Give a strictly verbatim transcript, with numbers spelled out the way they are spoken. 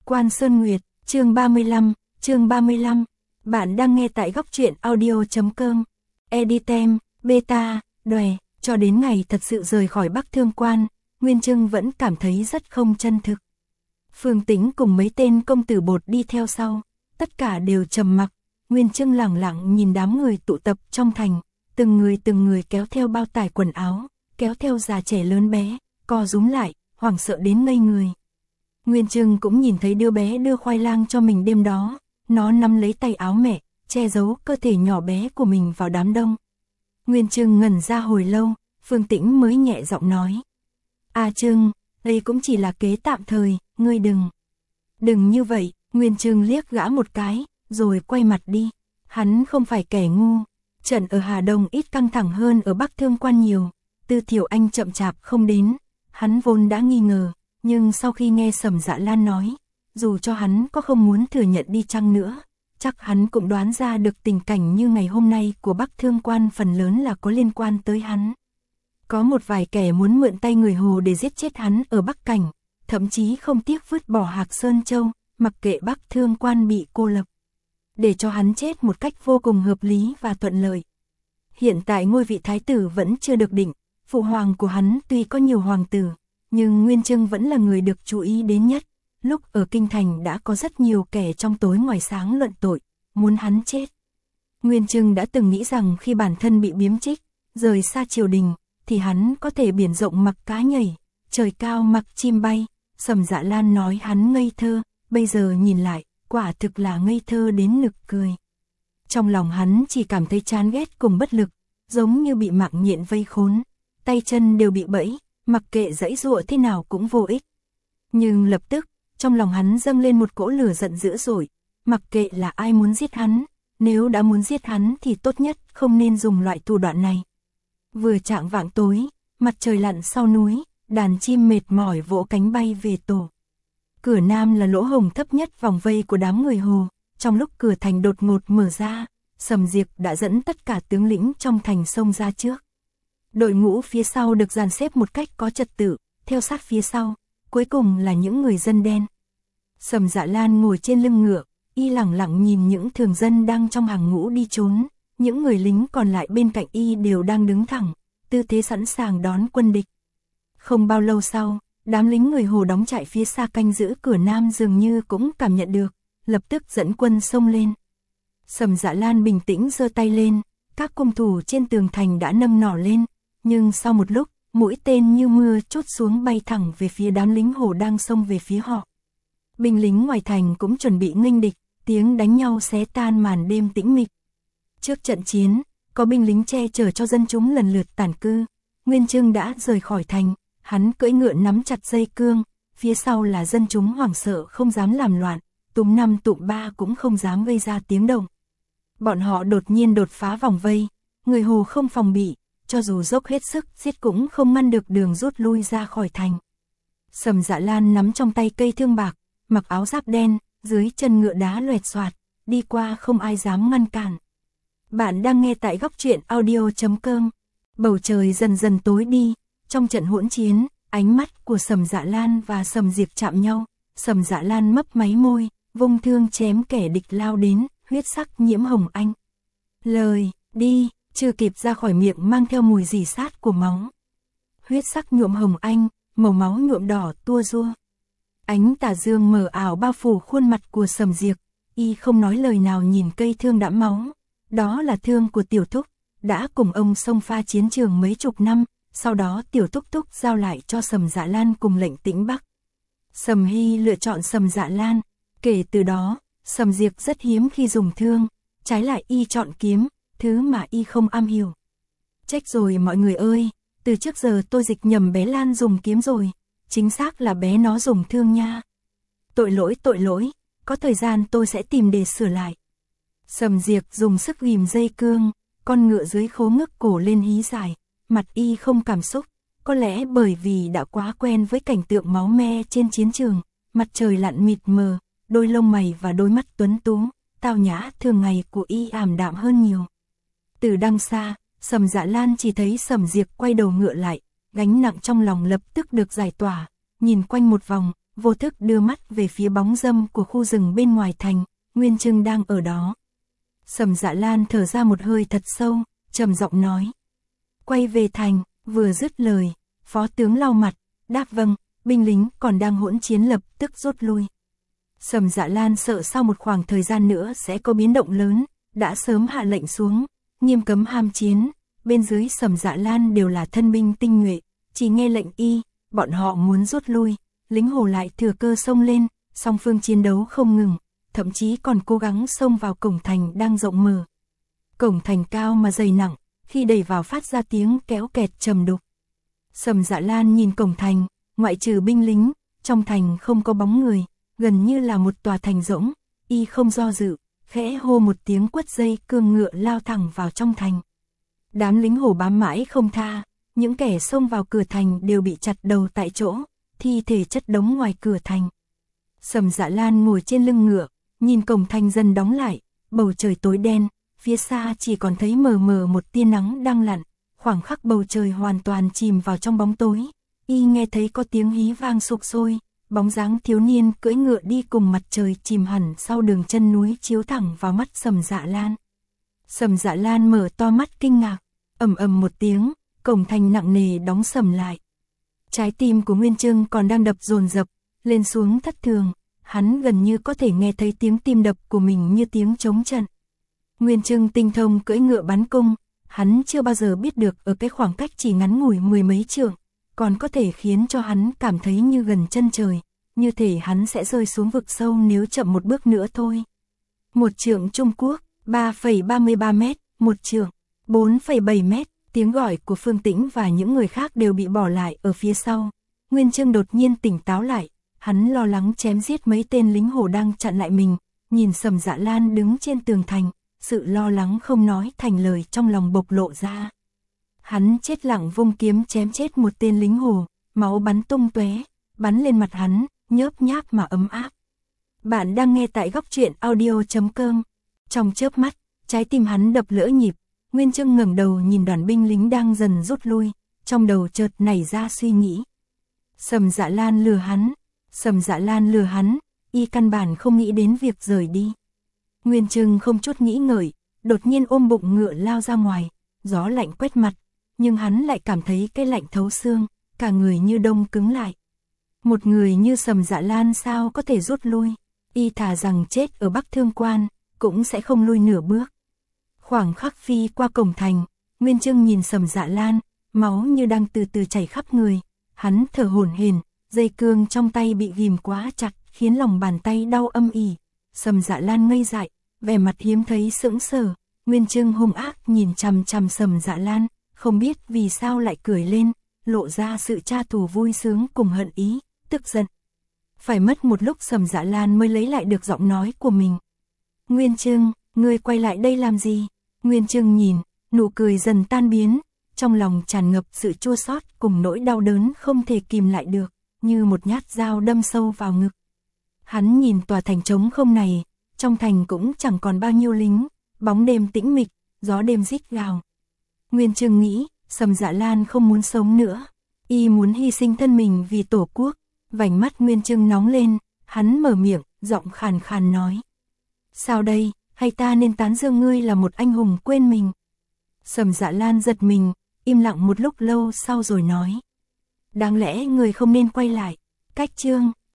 Quan Sơn Nguyệt, chương ba mươi lăm, chương ba mươi lăm. Bạn đang nghe tại góc truyện audio.com. Editem, beta, đòe, cho đến ngày thật sự rời khỏi Bắc Thương Quan, Nguyên Trưng vẫn cảm thấy rất không chân thực. Phương Tĩnh cùng mấy tên công tử bột đi theo sau, tất cả đều trầm mặc. Nguyên Trưng lẳng lặng nhìn đám người tụ tập trong thành, từng người từng người kéo theo bao tải quần áo, kéo theo già trẻ lớn bé, co rúm lại, hoảng sợ đến ngây người. Nguyên Trưng cũng nhìn thấy đứa bé đưa khoai lang cho mình đêm đó, nó nắm lấy tay áo mẹ, che giấu cơ thể nhỏ bé của mình vào đám đông. Nguyên Trưng ngẩn ra hồi lâu, Phương Tĩnh mới nhẹ giọng nói. À Trưng, đây cũng chỉ là kế tạm thời, ngươi đừng. Đừng như vậy, Nguyên Trưng liếc gã một cái, rồi quay mặt đi. Hắn không phải kẻ ngu, trận ở Hà Đông ít căng thẳng hơn ở Bắc Thương Quan nhiều. Tư Thiểu Anh chậm chạp không đến, hắn vốn đã nghi ngờ, nhưng sau khi nghe Sầm Dạ Lan nói, dù cho hắn có không muốn thừa nhận đi chăng nữa, chắc hắn cũng đoán ra được tình cảnh như ngày hôm nay của Bắc Thương Quan phần lớn là có liên quan tới hắn. Có một vài kẻ muốn mượn tay người Hồ để giết chết hắn ở Bắc Cảnh, thậm chí không tiếc vứt bỏ Hạc Sơn Châu, mặc kệ Bắc Thương Quan bị cô lập, để cho hắn chết một cách vô cùng hợp lý và thuận lợi. Hiện tại ngôi vị thái tử vẫn chưa được định, phụ hoàng của hắn tuy có nhiều hoàng tử, nhưng Nguyên Trưng vẫn là người được chú ý đến nhất. Lúc ở Kinh Thành đã có rất nhiều kẻ trong tối ngoài sáng luận tội, muốn hắn chết. Nguyên Trưng đã từng nghĩ rằng khi bản thân bị biếm trích, rời xa triều đình, thì hắn có thể biển rộng mặc cá nhảy, trời cao mặc chim bay. Sầm Dạ Lan nói hắn ngây thơ, bây giờ nhìn lại, quả thực là ngây thơ đến nực cười. Trong lòng hắn chỉ cảm thấy chán ghét cùng bất lực, giống như bị mạng nhện vây khốn, tay chân đều bị bẫy, mặc kệ giãy giụa thế nào cũng vô ích. Nhưng lập tức, trong lòng hắn dâng lên một cỗ lửa giận dữ dội, mặc kệ là ai muốn giết hắn, nếu đã muốn giết hắn thì tốt nhất không nên dùng loại thủ đoạn này. Vừa chạng vạng tối, mặt trời lặn sau núi, đàn chim mệt mỏi vỗ cánh bay về tổ. Cửa Nam là lỗ hổng thấp nhất vòng vây của đám người Hồ, trong lúc cửa thành đột ngột mở ra, Sầm Diệp đã dẫn tất cả tướng lĩnh trong thành xông ra trước. Đội ngũ phía sau được dàn xếp một cách có trật tự, theo sát phía sau, cuối cùng là những người dân đen. Sầm Dạ Lan ngồi trên lưng ngựa, y lẳng lặng nhìn những thường dân đang trong hàng ngũ đi trốn, những người lính còn lại bên cạnh y đều đang đứng thẳng, tư thế sẵn sàng đón quân địch. Không bao lâu sau, đám lính người Hồ đóng trại phía xa canh giữ cửa Nam dường như cũng cảm nhận được, lập tức dẫn quân xông lên. Sầm Dạ Lan bình tĩnh giơ tay lên, các cung thủ trên tường thành đã nâng nỏ lên, nhưng sau một lúc, mũi tên như mưa trút xuống bay thẳng về phía đám lính Hồ đang xông về phía họ. Binh lính ngoài thành cũng chuẩn bị nghênh địch, tiếng đánh nhau xé tan màn đêm tĩnh mịch. Trước trận chiến, có binh lính che chở cho dân chúng lần lượt tản cư. Nguyên Trưng đã rời khỏi thành, hắn cưỡi ngựa nắm chặt dây cương, phía sau là dân chúng hoảng sợ không dám làm loạn, túm năm tụm ba cũng không dám gây ra tiếng động. Bọn họ đột nhiên đột phá vòng vây, người Hồ không phòng bị, cho dù dốc hết sức giết cũng không ngăn được đường rút lui ra khỏi thành. Sầm Dạ Lan nắm trong tay cây thương bạc, mặc áo giáp đen, dưới chân ngựa đá loẹt xoạt, đi qua không ai dám ngăn cản. Bạn đang nghe tại góc truyện audio.com. Bầu trời dần dần tối đi, trong trận hỗn chiến, ánh mắt của Sầm Dạ Lan và Sầm Diệp chạm nhau. Sầm Dạ Lan mấp máy môi, vung thương chém kẻ địch lao đến, huyết sắc nhiễm hồng anh. Lời, đi, chưa kịp ra khỏi miệng mang theo mùi rỉ sát của máu. Huyết sắc nhuộm hồng anh, màu máu nhuộm đỏ tua rua. Ánh tà dương mờ ảo bao phủ khuôn mặt của Sầm Diệp, y không nói lời nào nhìn cây thương đẫm máu. Đó là thương của Tiểu Thúc, đã cùng ông xông pha chiến trường mấy chục năm, sau đó Tiểu Thúc Thúc giao lại cho Sầm Dạ Lan cùng lệnh Tĩnh Bắc. Sầm Hy lựa chọn Sầm Dạ Lan, kể từ đó, Sầm Diệp rất hiếm khi dùng thương, trái lại y chọn kiếm, thứ mà y không am hiểu. Trách rồi mọi người ơi, từ trước giờ tôi dịch nhầm bé Lan dùng kiếm rồi, chính xác là bé nó dùng thương nha. Tội lỗi tội lỗi, có thời gian tôi sẽ tìm để sửa lại. Sầm Diệp dùng sức ghìm dây cương, con ngựa dưới khố ngước cổ lên hí dài, mặt y không cảm xúc, có lẽ bởi vì đã quá quen với cảnh tượng máu me trên chiến trường, mặt trời lặn mịt mờ, đôi lông mày và đôi mắt tuấn tú, tao nhã thường ngày của y ảm đạm hơn nhiều. Từ đằng xa, Sầm Dạ Lan chỉ thấy Sầm Diệp quay đầu ngựa lại, gánh nặng trong lòng lập tức được giải tỏa, nhìn quanh một vòng, vô thức đưa mắt về phía bóng râm của khu rừng bên ngoài thành, Nguyên Trưng đang ở đó. Sầm Dạ Lan thở ra một hơi thật sâu, trầm giọng nói. Quay về thành, vừa dứt lời, phó tướng lau mặt, đáp vâng, binh lính còn đang hỗn chiến lập tức rút lui. Sầm Dạ Lan sợ sau một khoảng thời gian nữa sẽ có biến động lớn, đã sớm hạ lệnh xuống, nghiêm cấm ham chiến, bên dưới Sầm Dạ Lan đều là thân binh tinh nhuệ, chỉ nghe lệnh y, bọn họ muốn rút lui, lính Hồ lại thừa cơ xông lên, song phương chiến đấu không ngừng, thậm chí còn cố gắng xông vào cổng thành đang rộng mở. Cổng thành cao mà dày nặng, khi đẩy vào phát ra tiếng kéo kẹt trầm đục. Sầm Dạ Lan nhìn cổng thành, ngoại trừ binh lính, trong thành không có bóng người, gần như là một tòa thành rỗng, y không do dự, khẽ hô một tiếng quất dây cương ngựa lao thẳng vào trong thành. Đám lính Hồ bám mãi không tha, những kẻ xông vào cửa thành đều bị chặt đầu tại chỗ, thi thể chất đống ngoài cửa thành. Sầm Dạ Lan ngồi trên lưng ngựa, nhìn cổng thành dần đóng lại, bầu trời tối đen, phía xa chỉ còn thấy mờ mờ một tia nắng đang lặn, khoảng khắc bầu trời hoàn toàn chìm vào trong bóng tối. Y nghe thấy có tiếng hí vang sục sôi, bóng dáng thiếu niên cưỡi ngựa đi cùng mặt trời chìm hẳn sau đường chân núi chiếu thẳng vào mắt Sầm Dạ Lan. Sầm Dạ Lan mở to mắt kinh ngạc, ầm ầm một tiếng, cổng thành nặng nề đóng sầm lại. Trái tim của Nguyên Trưng còn đang đập dồn dập, lên xuống thất thường, hắn gần như có thể nghe thấy tiếng tim đập của mình như tiếng trống trận. Nguyên Trưng tinh thông cưỡi ngựa bắn cung, hắn chưa bao giờ biết được ở cái khoảng cách chỉ ngắn ngủi mười mấy trượng, còn có thể khiến cho hắn cảm thấy như gần chân trời, như thể hắn sẽ rơi xuống vực sâu nếu chậm một bước nữa thôi. Một trượng Trung Quốc, ba phẩy ba mươi ba mét, một trượng, bốn phẩy bảy mét, tiếng gọi của Phương Tĩnh và những người khác đều bị bỏ lại ở phía sau. Nguyên Trưng đột nhiên tỉnh táo lại, hắn lo lắng chém giết mấy tên lính Hồ đang chặn lại mình, nhìn Sầm Dạ Lan đứng trên tường thành, sự lo lắng không nói thành lời trong lòng bộc lộ ra. Hắn chết lặng vung kiếm chém chết một tên lính Hồ, máu bắn tung tóe, bắn lên mặt hắn, nhớp nháp mà ấm áp. Bạn đang nghe tại góc truyện audio chấm com. Trong chớp mắt, trái tim hắn đập lỡ nhịp, Nguyên Trưng ngẩng đầu nhìn đoàn binh lính đang dần rút lui, trong đầu chợt nảy ra suy nghĩ. Sầm Dạ Lan lừa hắn, Sầm Dạ Lan lừa hắn, y căn bản không nghĩ đến việc rời đi. Nguyên Trưng không chút nghĩ ngợi, đột nhiên ôm bụng ngựa lao ra ngoài, gió lạnh quét mặt, nhưng hắn lại cảm thấy cái lạnh thấu xương, cả người như đông cứng lại. Một người như Sầm Dạ Lan sao có thể rút lui, y thà rằng chết ở Bắc Thương Quan, cũng sẽ không lui nửa bước. Khoảng khắc phi qua cổng thành, Nguyên Trưng nhìn Sầm Dạ Lan, máu như đang từ từ chảy khắp người, hắn thở hổn hển, dây cương trong tay bị ghim quá chặt, khiến lòng bàn tay đau âm ỉ. Sầm Dạ Lan ngây dại, vẻ mặt hiếm thấy sững sờ, Nguyên Trưng hung ác nhìn chằm chằm Sầm Dạ Lan, không biết vì sao lại cười lên, lộ ra sự tra thù vui sướng cùng hận ý, tức giận. Phải mất một lúc Sầm Dạ Lan mới lấy lại được giọng nói của mình. Nguyên Trưng, ngươi quay lại đây làm gì? Nguyên Trưng nhìn, nụ cười dần tan biến, trong lòng tràn ngập sự chua xót cùng nỗi đau đớn không thể kìm lại được, như một nhát dao đâm sâu vào ngực. Hắn nhìn tòa thành trống không này, trong thành cũng chẳng còn bao nhiêu lính, bóng đêm tĩnh mịch, gió đêm rít gào. Nguyên Trưng nghĩ, Sầm Dạ Lan không muốn sống nữa, y muốn hy sinh thân mình vì Tổ quốc. Vành mắt Nguyên Trưng nóng lên, hắn mở miệng, giọng khàn khàn nói. Sao đây, hay ta nên tán dương ngươi là một anh hùng quên mình? Sầm Dạ Lan giật mình, im lặng một lúc lâu sau rồi nói. Đáng lẽ người không nên quay lại, cách chương.